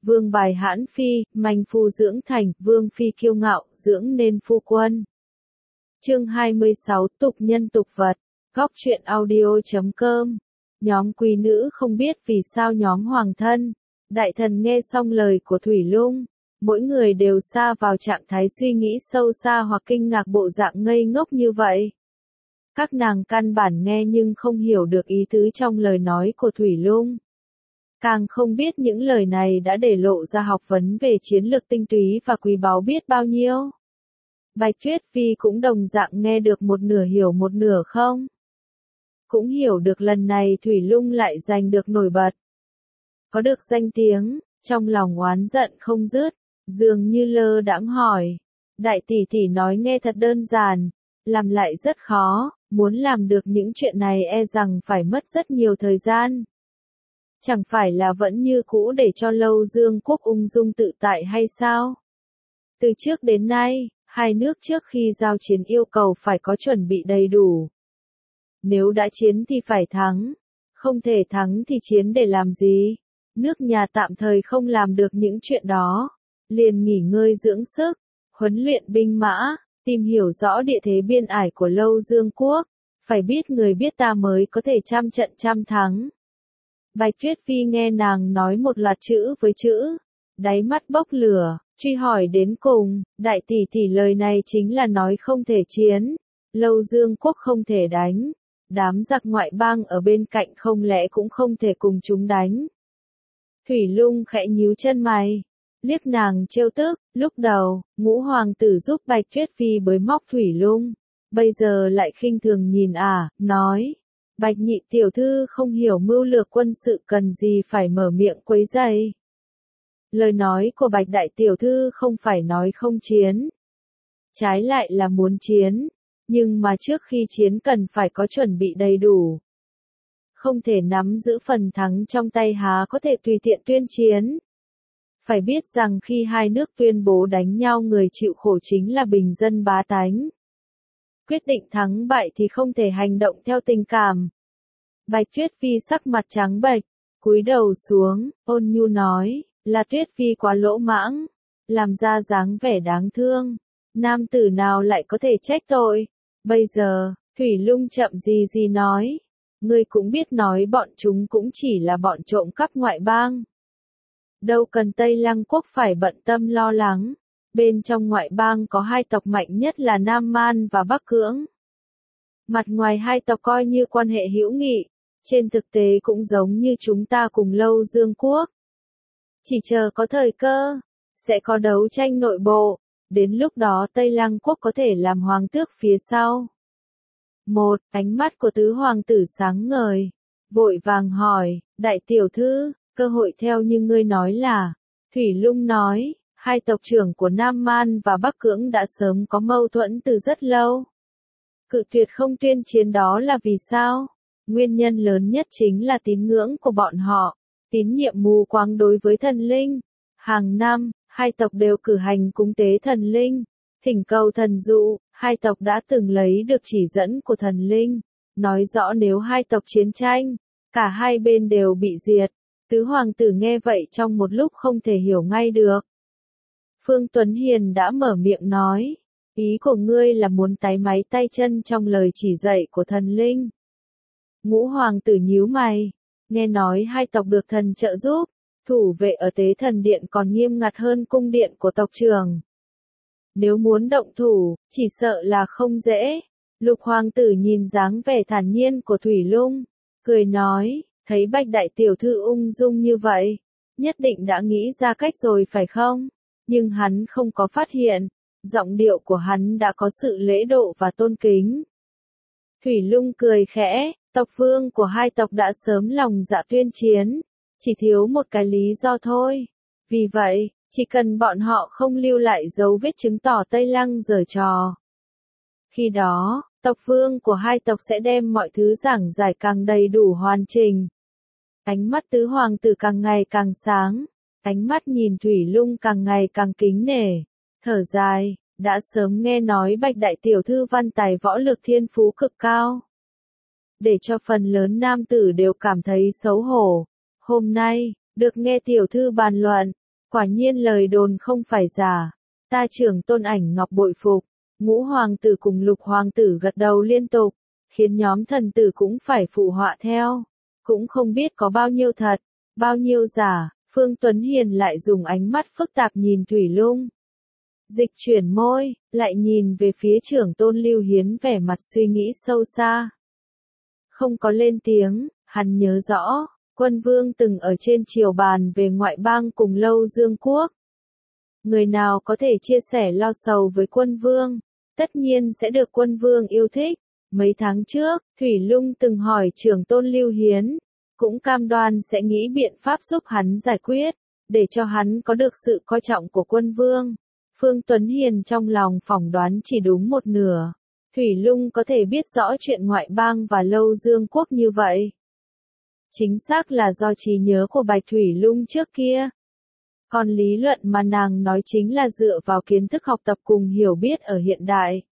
vương bài hãn phi, manh phu dưỡng thành, vương phi kiêu ngạo, dưỡng nên phu quân. Chương 26, tục nhân tục vật, góc truyện audio.com. Nhóm quý nữ không biết vì sao nhóm hoàng thân, đại thần nghe xong lời của Thủy Lung, mỗi người đều sa vào trạng thái suy nghĩ sâu xa hoặc kinh ngạc bộ dạng ngây ngốc như vậy. Các nàng căn bản nghe nhưng không hiểu được ý tứ trong lời nói của Thủy Lung. Càng không biết những lời này đã để lộ ra học vấn về chiến lược tinh túy và quý báu biết bao nhiêu. Bạch Tuyết Phi cũng đồng dạng nghe được một nửa hiểu một nửa không. Cũng hiểu được lần này Thủy Lung lại giành được nổi bật. Có được danh tiếng, trong lòng oán giận không dứt, dường như lơ đãng hỏi. Đại tỷ tỷ nói nghe thật đơn giản, làm lại rất khó, muốn làm được những chuyện này e rằng phải mất rất nhiều thời gian. Chẳng phải là vẫn như cũ để cho Lâu Dương quốc ung dung tự tại hay sao? Từ trước đến nay, hai nước trước khi giao chiến yêu cầu phải có chuẩn bị đầy đủ. Nếu đã chiến thì phải thắng, không thể thắng thì chiến để làm gì? Nước nhà tạm thời không làm được những chuyện đó, liền nghỉ ngơi dưỡng sức, huấn luyện binh mã, tìm hiểu rõ địa thế biên ải của Lâu Dương quốc, phải biết người biết ta mới có thể trăm trận trăm thắng. Bạch Tuyết Phi nghe nàng nói một loạt chữ với chữ, đáy mắt bốc lửa, truy hỏi đến cùng, đại tỷ tỷ lời này chính là nói không thể chiến, Lâu Dương quốc không thể đánh, đám giặc ngoại bang ở bên cạnh không lẽ cũng không thể cùng chúng đánh. Thủy Lung khẽ nhíu chân mày, liếc nàng trêu tức, lúc đầu, ngũ hoàng tử giúp Bạch Tuyết Phi bới móc Thủy Lung, bây giờ lại khinh thường nhìn nói, Bạch nhị tiểu thư không hiểu mưu lược quân sự cần gì phải mở miệng quấy rầy. Lời nói của Bạch đại tiểu thư không phải nói không chiến, trái lại là muốn chiến, nhưng mà trước khi chiến cần phải có chuẩn bị đầy đủ. Không thể nắm giữ phần thắng trong tay há có thể tùy tiện tuyên chiến. Phải biết rằng khi hai nước tuyên bố đánh nhau người chịu khổ chính là bình dân bá tánh. Quyết định thắng bại thì không thể hành động theo tình cảm. Bạch Tuyết Phi sắc mặt trắng bệch, cúi đầu xuống, ôn nhu nói, là Tuyết Phi quá lỗ mãng, làm ra dáng vẻ đáng thương. Nam tử nào lại có thể trách tội. Bây giờ, Thủy Lung chậm gì nói, ngươi cũng biết nói bọn chúng cũng chỉ là bọn trộm cắp ngoại bang. Đâu cần Tây Lăng quốc phải bận tâm lo lắng. Bên trong ngoại bang có hai tộc mạnh nhất là Nam Man và Bắc Cưỡng. Mặt ngoài hai tộc coi như quan hệ hữu nghị, trên thực tế cũng giống như chúng ta cùng Lâu Dương quốc. Chỉ chờ có thời cơ, sẽ có đấu tranh nội bộ, đến lúc đó Tây Lăng quốc có thể làm hoàng tước phía sau. Ánh mắt của tứ hoàng tử sáng ngời, vội vàng hỏi, đại tiểu thư, cơ hội theo như ngươi nói là, Thủy Lung nói, hai tộc trưởng của Nam Man và Bắc Cưỡng đã sớm có mâu thuẫn từ rất lâu. Cự tuyệt không tuyên chiến đó là vì sao? Nguyên nhân lớn nhất chính là tín ngưỡng của bọn họ, tín nhiệm mù quáng đối với thần linh. Hàng năm, hai tộc đều cử hành cúng tế thần linh, thỉnh cầu thần dụ, hai tộc đã từng lấy được chỉ dẫn của thần linh, nói rõ nếu hai tộc chiến tranh, cả hai bên đều bị diệt. Tứ hoàng tử nghe vậy trong một lúc không thể hiểu ngay được. Phương Tuấn Hiền đã mở miệng nói, ý của ngươi là muốn tái máy tay chân trong lời chỉ dạy của thần linh. Ngũ hoàng tử nhíu mày, nghe nói hai tộc được thần trợ giúp, thủ vệ ở tế thần điện còn nghiêm ngặt hơn cung điện của tộc trưởng. Nếu muốn động thủ, chỉ sợ là không dễ. Lục hoàng tử nhìn dáng vẻ thản nhiên của Thủy Lung, cười nói, thấy Bạch đại tiểu thư ung dung như vậy, nhất định đã nghĩ ra cách rồi phải không? Nhưng hắn không có phát hiện, giọng điệu của hắn đã có sự lễ độ và tôn kính. Thủy Lung cười khẽ, tộc vương của hai tộc đã sớm lòng dạ tuyên chiến, chỉ thiếu một cái lý do thôi. Vì vậy, chỉ cần bọn họ không lưu lại dấu vết chứng tỏ Tây Lăng giở trò. Khi đó, tộc vương của hai tộc sẽ đem mọi thứ giảng giải càng đầy đủ hoàn chỉnh. Ánh mắt tứ hoàng tử càng ngày càng sáng, ánh mắt nhìn Thủy Lung càng ngày càng kính nể, thở dài, đã sớm nghe nói Bạch đại tiểu thư văn tài võ lực thiên phú cực cao. Để cho phần lớn nam tử đều cảm thấy xấu hổ. Hôm nay, được nghe tiểu thư bàn luận, Quả nhiên lời đồn không phải giả, ta trưởng tôn ảnh ngọc bội phục. Ngũ hoàng tử cùng lục hoàng tử gật đầu liên tục, khiến nhóm thần tử cũng phải phụ họa theo. Cũng không biết có bao nhiêu thật, bao nhiêu giả, Phương Tuấn Hiền lại dùng ánh mắt phức tạp nhìn Thủy Lung. Dịch chuyển môi, lại nhìn về phía trưởng tôn Lưu Hiến vẻ mặt suy nghĩ sâu xa. Không có lên tiếng, hắn nhớ rõ, quân vương từng ở trên triều bàn về ngoại bang cùng Lâu Dương Quốc. Người nào có thể chia sẻ lo sầu với quân vương, tất nhiên sẽ được quân vương yêu thích. Mấy tháng trước, Thủy Lung từng hỏi trưởng tôn Lưu Hiến, cũng cam đoan sẽ nghĩ biện pháp giúp hắn giải quyết, để cho hắn có được sự coi trọng của quân vương. Phương Tuấn Hiền trong lòng phỏng đoán chỉ đúng một nửa. Thủy Lung có thể biết rõ chuyện ngoại bang và Lâu Dương Quốc như vậy. Chính xác là do trí nhớ của Bạch Thủy Lung trước kia. Còn lý luận mà nàng nói chính là dựa vào kiến thức học tập cùng hiểu biết ở hiện đại.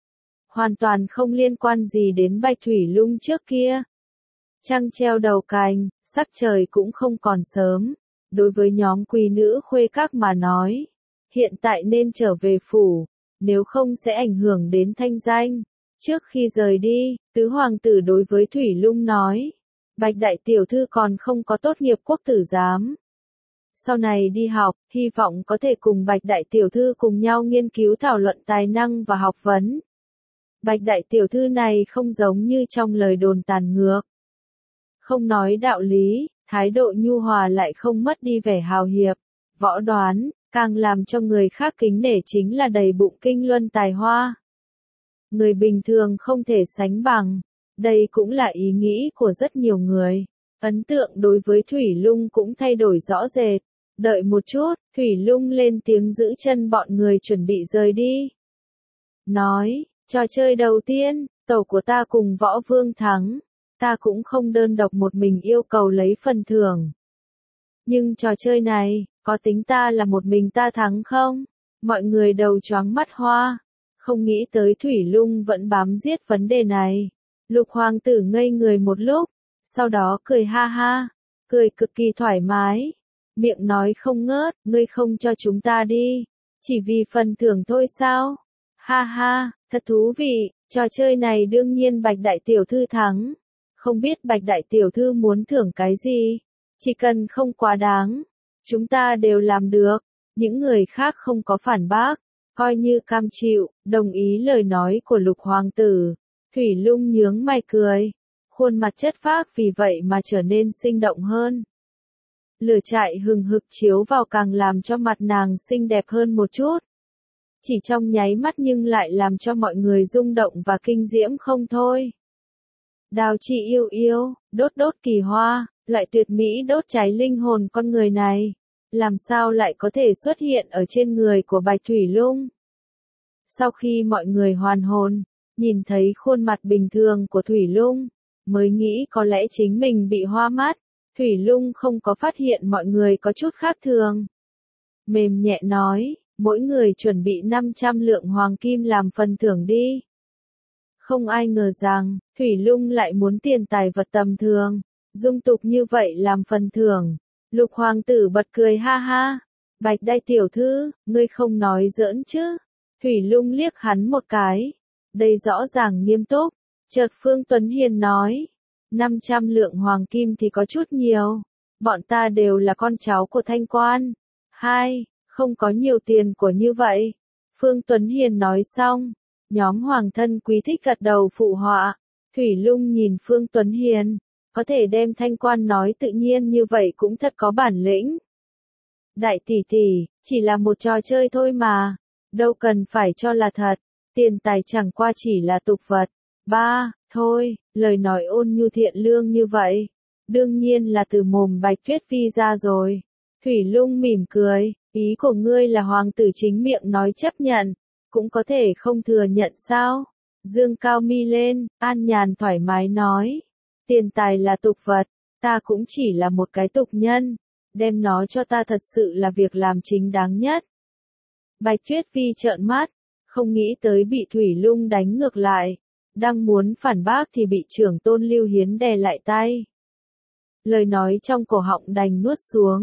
Hoàn toàn không liên quan gì đến Bạch Thủy Lung trước kia. Trăng treo đầu cành, sắc trời cũng không còn sớm. Đối với nhóm quý nữ khuê các mà nói, hiện tại nên trở về phủ, nếu không sẽ ảnh hưởng đến thanh danh. Trước khi rời đi, tứ hoàng tử đối với Thủy Lung nói, Bạch đại tiểu thư còn không có tốt nghiệp quốc tử giám. Sau này đi học, hy vọng có thể cùng Bạch đại tiểu thư cùng nhau nghiên cứu thảo luận tài năng và học vấn. Bạch đại tiểu thư này không giống như trong lời đồn tàn ngược. Không nói đạo lý, thái độ nhu hòa lại không mất đi vẻ hào hiệp, võ đoán, càng làm cho người khác kính nể chính là đầy bụng kinh luân tài hoa. Người bình thường không thể sánh bằng, đây cũng là ý nghĩ của rất nhiều người. Ấn tượng đối với Thủy Lung cũng thay đổi rõ rệt. Đợi một chút, Thủy Lung lên tiếng giữ chân bọn người chuẩn bị rời đi. Nói, trò chơi đầu tiên, tẩu của ta cùng Võ Vương thắng. Ta cũng không đơn độc một mình yêu cầu lấy phần thưởng. Nhưng trò chơi này, có tính ta là một mình ta thắng không? Mọi người đầu choáng mắt hoa. Không nghĩ tới Thủy Lung vẫn bám giết vấn đề này. Lục hoàng tử ngây người một lúc, sau đó cười ha ha, cười cực kỳ thoải mái. Miệng nói không ngớt, ngươi không cho chúng ta đi, chỉ vì phần thưởng thôi sao? Ha ha, thật thú vị, trò chơi này đương nhiên Bạch đại tiểu thư thắng. Không biết Bạch đại tiểu thư muốn thưởng cái gì, chỉ cần không quá đáng, chúng ta đều làm được. Những người khác không có phản bác, coi như cam chịu, đồng ý lời nói của Lục hoàng tử. Thủy Lung nhướng mày cười, khuôn mặt chất phác vì vậy mà trở nên sinh động hơn. Lửa trại hừng hực chiếu vào càng làm cho mặt nàng xinh đẹp hơn một chút. Chỉ trong nháy mắt nhưng lại làm cho mọi người rung động và kinh diễm không thôi. Đào chị yêu yêu, đốt đốt kỳ hoa, loại tuyệt mỹ đốt cháy linh hồn con người này. Làm sao lại có thể xuất hiện ở trên người của Bạch Thủy Lung? Sau khi mọi người hoàn hồn, nhìn thấy khuôn mặt bình thường của Thủy Lung, mới nghĩ có lẽ chính mình bị hoa mắt. Thủy Lung không có phát hiện mọi người có chút khác thường. Mềm nhẹ nói, mỗi người chuẩn bị 500 lượng hoàng kim làm phần thưởng đi. Không ai ngờ rằng, Thủy Lung lại muốn tiền tài vật tầm thường, dung tục như vậy làm phần thưởng. Lục hoàng tử bật cười ha ha. Bạch đại tiểu thư, ngươi không nói giỡn chứ? Thủy Lung liếc hắn một cái. Đây rõ ràng nghiêm túc. Chợt Phương Tuấn Hiền nói, 500 lượng hoàng kim thì có chút nhiều. Bọn ta đều là con cháu của thanh quan. Không có nhiều tiền của như vậy. Phương Tuấn Hiền nói xong, nhóm hoàng thân quý thích gật đầu phụ họa. Thủy Lung nhìn Phương Tuấn Hiền, có thể đem thanh quan nói tự nhiên như vậy cũng thật có bản lĩnh. Đại tỷ tỷ, chỉ là một trò chơi thôi mà, đâu cần phải cho là thật, tiền tài chẳng qua chỉ là tục vật. Thôi, lời nói ôn nhu thiện lương như vậy, đương nhiên là từ mồm Bạch Tuyết Phi ra rồi. Thủy Lung mỉm cười, ý của ngươi là hoàng tử chính miệng nói chấp nhận, cũng có thể không thừa nhận sao? Dương cao mi lên, an nhàn thoải mái nói, tiền tài là tục vật, ta cũng chỉ là một cái tục nhân, đem nó cho ta thật sự là việc làm chính đáng nhất. Bạch Tuyết Phi trợn mắt, không nghĩ tới bị Thủy Lung đánh ngược lại. Đang muốn phản bác thì bị trưởng tôn Lưu Hiến đè lại tay. Lời nói trong cổ họng đành nuốt xuống.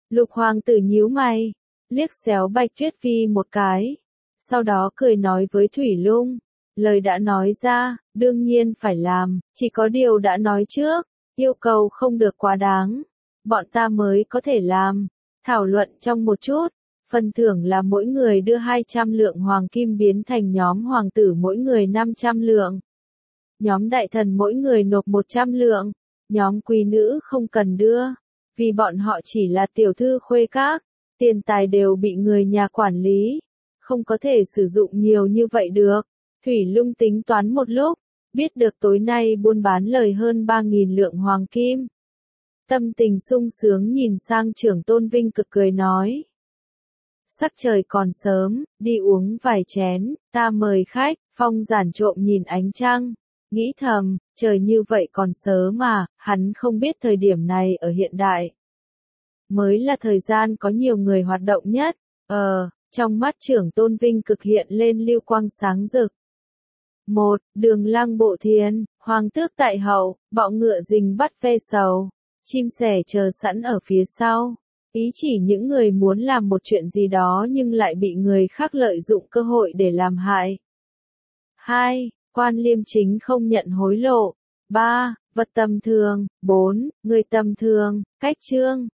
Lục hoàng tử nhíu mày, liếc xéo Bạch Tuyết Phi một cái. Sau đó cười nói với Thủy Lung, lời đã nói ra, đương nhiên phải làm, chỉ có điều đã nói trước, yêu cầu không được quá đáng. Bọn ta mới có thể làm. Thảo luận trong một chút, phần thưởng là mỗi người đưa 200 lượng hoàng kim biến thành nhóm hoàng tử mỗi người 500 lượng. Nhóm đại thần mỗi người nộp 100 lượng, nhóm quý nữ không cần đưa, vì bọn họ chỉ là tiểu thư khuê các, tiền tài đều bị người nhà quản lý, không có thể sử dụng nhiều như vậy được. Thủy Lung tính toán một lúc, biết được tối nay buôn bán lời hơn 3.000 lượng hoàng kim. Tâm tình sung sướng nhìn sang Trưởng Tôn Vinh Cực cười nói. Sắc trời còn sớm, đi uống vài chén, ta mời khách. Phong Giản trộm nhìn ánh trăng, nghĩ thầm, trời như vậy còn sớm mà, hắn không biết thời điểm này ở hiện đại mới là thời gian có nhiều người hoạt động nhất. Trong mắt Trưởng Tôn Vinh Cực hiện lên lưu quang sáng rực. 1. Đường Lăng Bộ Thiên, Hoàng tước tại hậu, bọ ngựa rình bắt ve sầu, chim sẻ chờ sẵn ở phía sau. Ý chỉ những người muốn làm một chuyện gì đó nhưng lại bị người khác lợi dụng cơ hội để làm hại. 2. Quan liêm chính không nhận hối lộ. 3. Vật tầm thường. 4. Người tầm thường. Cách chương